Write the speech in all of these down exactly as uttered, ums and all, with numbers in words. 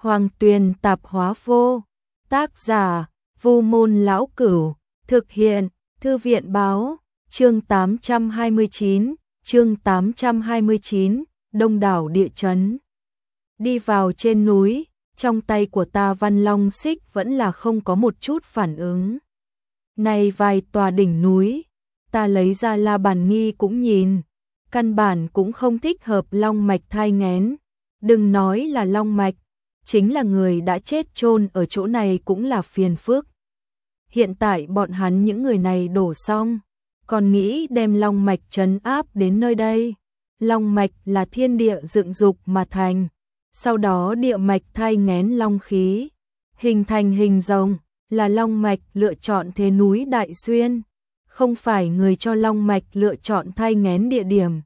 Hoàng Tuyền Tạp Hóa Vô. Tác giả: Vu Môn Lão Cửu. Thực hiện: Thư viện Báo. Chương tám trăm hai mươi chín. Chương tám trăm hai mươi chín. Đông đảo địa chấn. Đi vào trên núi, trong tay của ta Văn Long Xích vẫn là không có một chút phản ứng. Này vài tòa đỉnh núi, ta lấy ra La Bàn Nghi cũng nhìn, căn bản cũng không thích hợp long mạch thai nghén. Đừng nói là long mạch, chính là người đã chết chôn ở chỗ này cũng là phiền phức. Hiện tại bọn hắn những người này đổ xong, còn nghĩ đem long mạch trấn áp đến nơi đây. Long mạch là thiên địa dựng dục mà thành, sau đó địa mạch thai nghén long khí, hình thành hình rồng, là long mạch lựa chọn thế núi Đại Xuyên, không phải người cho long mạch lựa chọn thai nghén địa điểm.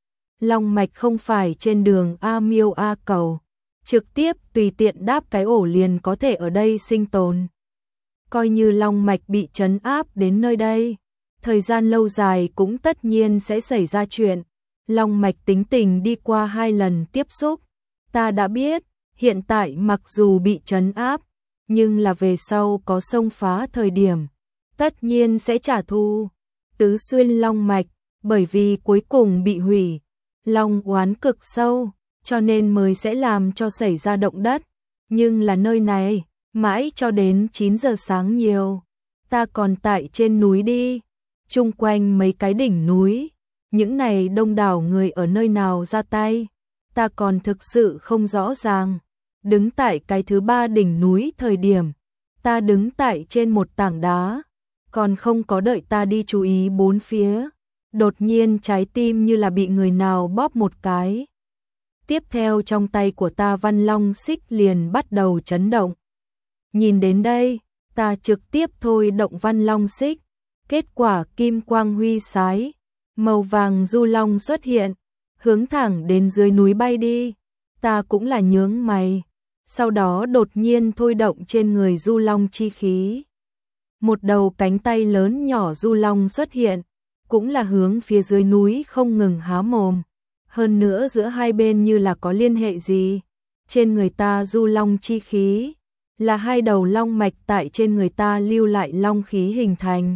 Long mạch không phải trên đường A Miêu A Cầu, trực tiếp tùy tiện đáp cái ổ liền có thể ở đây sinh tồn. Coi như long mạch bị trấn áp đến nơi đây, thời gian lâu dài cũng tất nhiên sẽ xảy ra chuyện. Long mạch tính tình đi qua hai lần tiếp xúc, ta đã biết, hiện tại mặc dù bị trấn áp, nhưng là về sau có xông phá thời điểm, tất nhiên sẽ trả thù. Tứ xuyên long mạch, bởi vì cuối cùng bị hủy, long oán cực sâu, cho nên mới sẽ làm cho xảy ra động đất. Nhưng là nơi này, mãi cho đến chín giờ sáng nhiều, ta còn tại trên núi đi, chung quanh mấy cái đỉnh núi, những này đông đảo người ở nơi nào ra tay, ta còn thực sự không rõ ràng. Đứng tại cái thứ ba đỉnh núi thời điểm, ta đứng tại trên một tảng đá, còn không có đợi ta đi chú ý bốn phía, đột nhiên trái tim như là bị người nào bóp một cái. Tiếp theo trong tay của ta Văn Long Xích liền bắt đầu chấn động. Nhìn đến đây, ta trực tiếp thôi động Văn Long Xích, kết quả kim quang huy sái, màu vàng du long xuất hiện, hướng thẳng đến dưới núi bay đi. Ta cũng là nhướng mày, sau đó đột nhiên thôi động trên người du long chi khí. Một đầu cánh tay lớn nhỏ du long xuất hiện, cũng là hướng phía dưới núi không ngừng há mồm. Hơn nữa giữa hai bên như là có liên hệ gì. Trên người ta du long chi khí, là hai đầu long mạch tại trên người ta lưu lại long khí hình thành.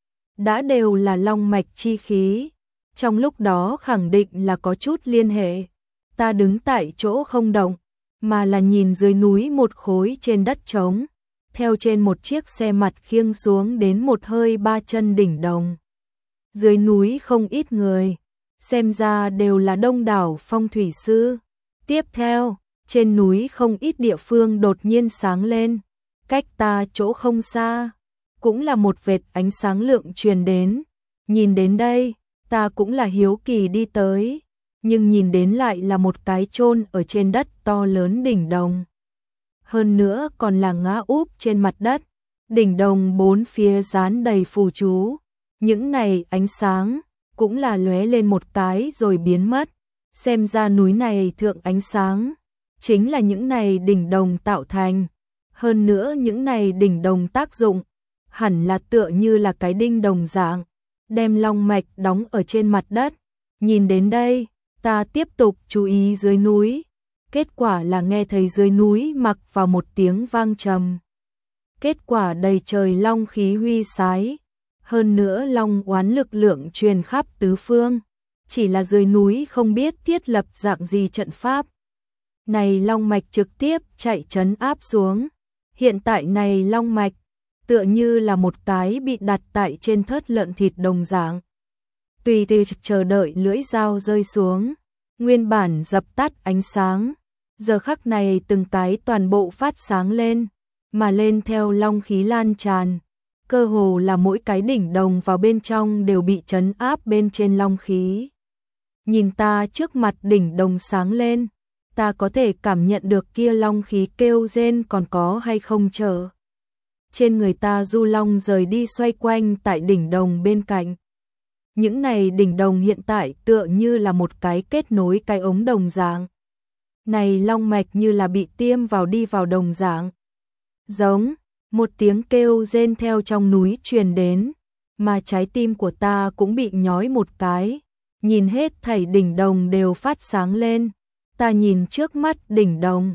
Đã đều là long mạch chi khí, trong lúc đó khẳng định là có chút liên hệ. Ta đứng tại chỗ không động, mà là nhìn dưới núi một khối trên đất trống, theo trên một chiếc xe mặt khiêng xuống đến một hơi ba chân đỉnh đồng. Dưới núi không ít người, xem ra đều là đông đảo phong thủy sư. Tiếp theo, trên núi không ít địa phương đột nhiên sáng lên, cách ta chỗ không xa, cũng là một vệt ánh sáng lượng truyền đến. Nhìn đến đây, ta cũng là hiếu kỳ đi tới, nhưng nhìn đến lại là một cái chôn ở trên đất to lớn đỉnh đồng. Hơn nữa còn là ngã úp trên mặt đất, đỉnh đồng bốn phía dán đầy phù chú, những này ánh sáng cũng là lóe lên một cái rồi biến mất. Xem ra núi này thượng ánh sáng chính là những này đỉnh đồng tạo thành. Hơn nữa những này đỉnh đồng tác dụng hẳn là tựa như là cái đinh đồng dạng, đem long mạch đóng ở trên mặt đất. Nhìn đến đây, ta tiếp tục chú ý dưới núi, kết quả là nghe thấy dưới núi mặc vào một tiếng vang trầm. Kết quả đầy trời long khí huy sái, hơn nữa long oán lực lượng truyền khắp tứ phương, chỉ là dưới núi không biết thiết lập dạng gì trận pháp. Này long mạch trực tiếp chạy trấn áp xuống, hiện tại này long mạch tựa như là một cái bị đặt tại trên thớt lợn thịt đồng dạng. Tùy từ chờ đợi lưỡi dao rơi xuống, nguyên bản dập tắt ánh sáng, giờ khắc này từng cái toàn bộ phát sáng lên, mà lên theo long khí lan tràn. Cơ hồ là mỗi cái đỉnh đồng vào bên trong đều bị trấn áp bên trên long khí. Nhìn ta trước mặt đỉnh đồng sáng lên, ta có thể cảm nhận được kia long khí kêu rên còn có hay không chờ. Trên người ta du long rời đi xoay quanh tại đỉnh đồng bên cạnh. Những này đỉnh đồng hiện tại tựa như là một cái kết nối cái ống đồng dạng. Này long mạch như là bị tiêm vào đi vào đồng dạng. Giống, một tiếng kêu rên theo trong núi truyền đến, mà trái tim của ta cũng bị nhói một cái. Nhìn hết thảy đỉnh đồng đều phát sáng lên, ta nhìn trước mắt đỉnh đồng,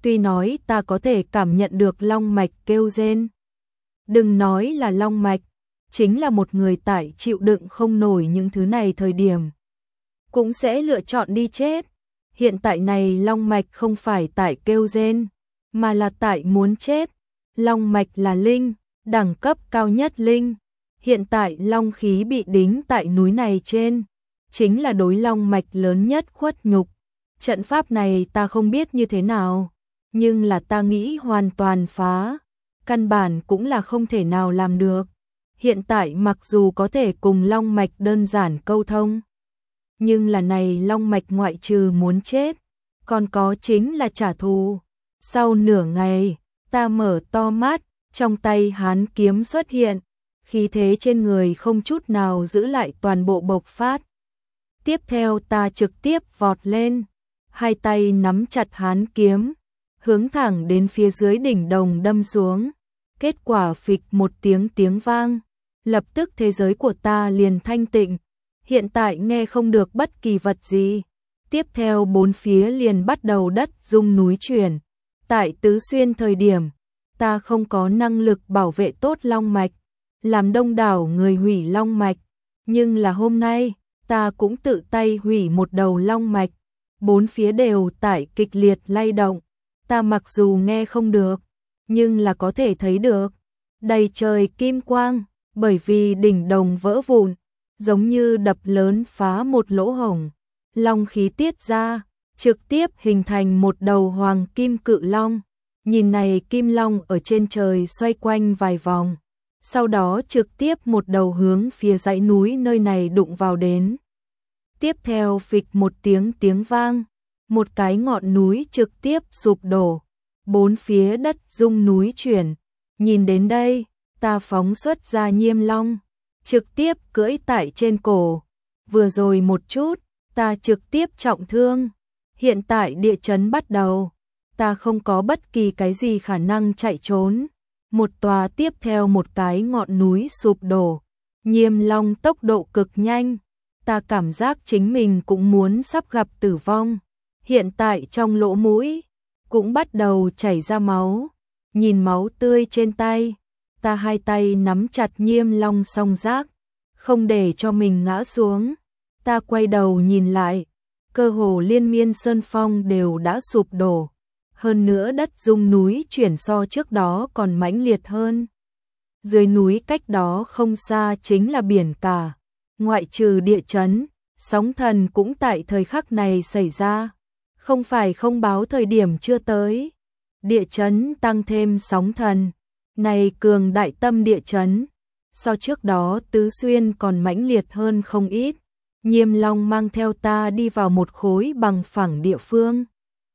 Tuy nói ta có thể cảm nhận được long mạch kêu rên. Đừng nói là long mạch, chính là một người tại chịu đựng không nổi những thứ này thời điểm, cũng sẽ lựa chọn đi chết. Hiện tại này long mạch không phải tại kêu rên, mà là tại muốn chết. Long mạch là linh, đẳng cấp cao nhất linh. Hiện tại long khí bị đính tại núi này trên, chính là đối long mạch lớn nhất khuất nhục. Trận pháp này ta không biết như thế nào, nhưng là ta nghĩ hoàn toàn phá, căn bản cũng là không thể nào làm được. Hiện tại mặc dù có thể cùng long mạch đơn giản câu thông, nhưng là này long mạch ngoại trừ muốn chết, còn có chính là trả thù. Sau nửa ngày, ta mở to mắt, trong tay hán kiếm xuất hiện, khí thế trên người không chút nào giữ lại toàn bộ bộc phát. Tiếp theo ta trực tiếp vọt lên, hai tay nắm chặt hán kiếm, hướng thẳng đến phía dưới đỉnh đồng đâm xuống. Kết quả phịch một tiếng tiếng vang, lập tức thế giới của ta liền thanh tịnh, hiện tại nghe không được bất kỳ vật gì. Tiếp theo bốn phía liền bắt đầu đất rung núi chuyển. Tại Tứ Xuyên thời điểm, ta không có năng lực bảo vệ tốt long mạch, làm đông đảo người hủy long mạch, nhưng là hôm nay, ta cũng tự tay hủy một đầu long mạch, bốn phía đều tại kịch liệt lay động. Ta mặc dù nghe không được, nhưng là có thể thấy được, đầy trời kim quang, bởi vì đỉnh đồng vỡ vụn, giống như đập lớn phá một lỗ hổng, long khí tiết ra, trực tiếp hình thành một đầu hoàng kim cự long. Nhìn này kim long ở trên trời xoay quanh vài vòng, sau đó trực tiếp một đầu hướng phía dãy núi nơi này đụng vào đến. Tiếp theo phịch một tiếng tiếng vang, một cái ngọn núi trực tiếp sụp đổ, bốn phía đất rung núi chuyển. Nhìn đến đây, ta phóng xuất ra Nhiêm Long, trực tiếp cưỡi tại trên cổ. Vừa rồi một chút, ta trực tiếp trọng thương. Hiện tại địa chấn bắt đầu, ta không có bất kỳ cái gì khả năng chạy trốn. Một tòa tiếp theo một cái ngọn núi sụp đổ. Nhiêm Long tốc độ cực nhanh, ta cảm giác chính mình cũng muốn sắp gặp tử vong. Hiện tại trong lỗ mũi cũng bắt đầu chảy ra máu. Nhìn máu tươi trên tay, ta hai tay nắm chặt Nhiêm Long song giác, không để cho mình ngã xuống. Ta quay đầu nhìn lại, cơ hồ liên miên sơn phong đều đã sụp đổ, hơn nữa đất rung núi chuyển so trước đó còn mãnh liệt hơn. Dưới núi cách đó không xa chính là biển cả, ngoại trừ địa chấn, sóng thần cũng tại thời khắc này xảy ra, không phải không báo thời điểm chưa tới. Địa chấn tăng thêm sóng thần, này cường đại tâm địa chấn, so trước đó Tứ Xuyên còn mãnh liệt hơn không ít. Nhiêm Long mang theo ta đi vào một khối bằng phẳng địa phương.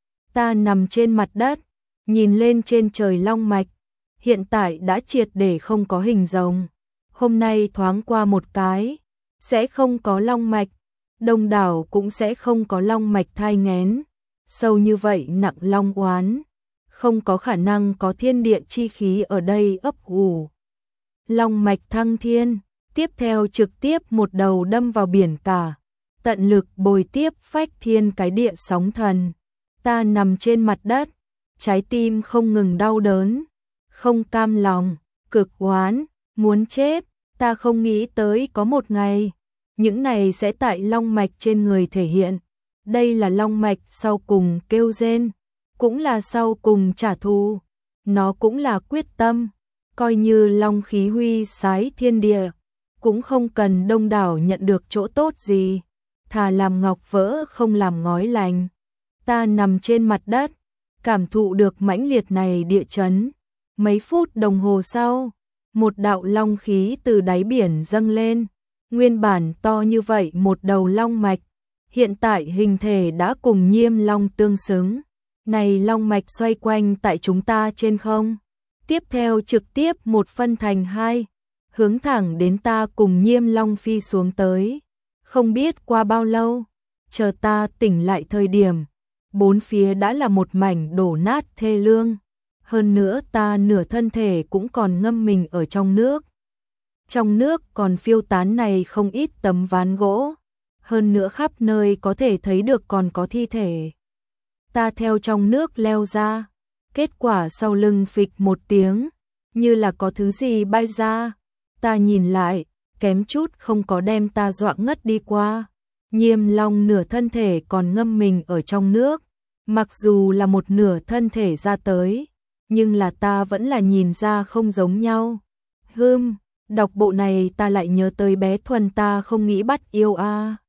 Ta nằm trên mặt đất, nhìn lên trên trời long mạch, hiện tại đã triệt để không có hình rồng. Hôm nay thoáng qua một cái, sẽ không có long mạch, đông đảo cũng sẽ không có long mạch thai nghén. Sâu như vậy nặng long oán, không có khả năng có thiên địa chi khí ở đây ấp ủ. Long mạch thăng thiên, tiếp theo trực tiếp một đầu đâm vào biển cả, tận lực bồi tiếp phách thiên cái địa sóng thần. Ta nằm trên mặt đất, trái tim không ngừng đau đớn, không cam lòng, cực oán, muốn chết. Ta không nghĩ tới có một ngày, những này sẽ tại long mạch trên người thể hiện. Đây là long mạch sau cùng kêu rên, cũng là sau cùng trả thù, nó cũng là quyết tâm, coi như long khí huy sái thiên địa, cũng không cần đông đảo nhận được chỗ tốt gì, thà làm ngọc vỡ không làm ngói lành. Ta nằm trên mặt đất, cảm thụ được mãnh liệt này địa chấn. Mấy phút đồng hồ sau, một đạo long khí từ đáy biển dâng lên, nguyên bản to như vậy một đầu long mạch, hiện tại hình thể đã cùng Nhiêm Long tương xứng. Này long mạch xoay quanh tại chúng ta trên không, tiếp theo trực tiếp một phân thành hai, hướng thẳng đến ta cùng Nhiêm Long phi xuống tới. Không biết qua bao lâu, chờ ta tỉnh lại thời điểm, bốn phía đã là một mảnh đổ nát thê lương. Hơn nữa ta nửa thân thể cũng còn ngâm mình ở trong nước. Trong nước còn phiêu tán này không ít tấm ván gỗ. Hơn nữa khắp nơi có thể thấy được còn có thi thể. Ta theo trong nước leo ra, Kết quả sau lưng phịch một tiếng, như là có thứ gì bay ra. Ta nhìn lại, kém chút không có đem ta dọa ngất đi qua. Nhiêm Long nửa thân thể còn ngâm mình ở trong nước, mặc dù là một nửa thân thể ra tới, nhưng là ta vẫn là nhìn ra không giống nhau. Hừm, đọc bộ này ta lại nhớ tới bé Thuần ta không nghĩ bắt yêu a.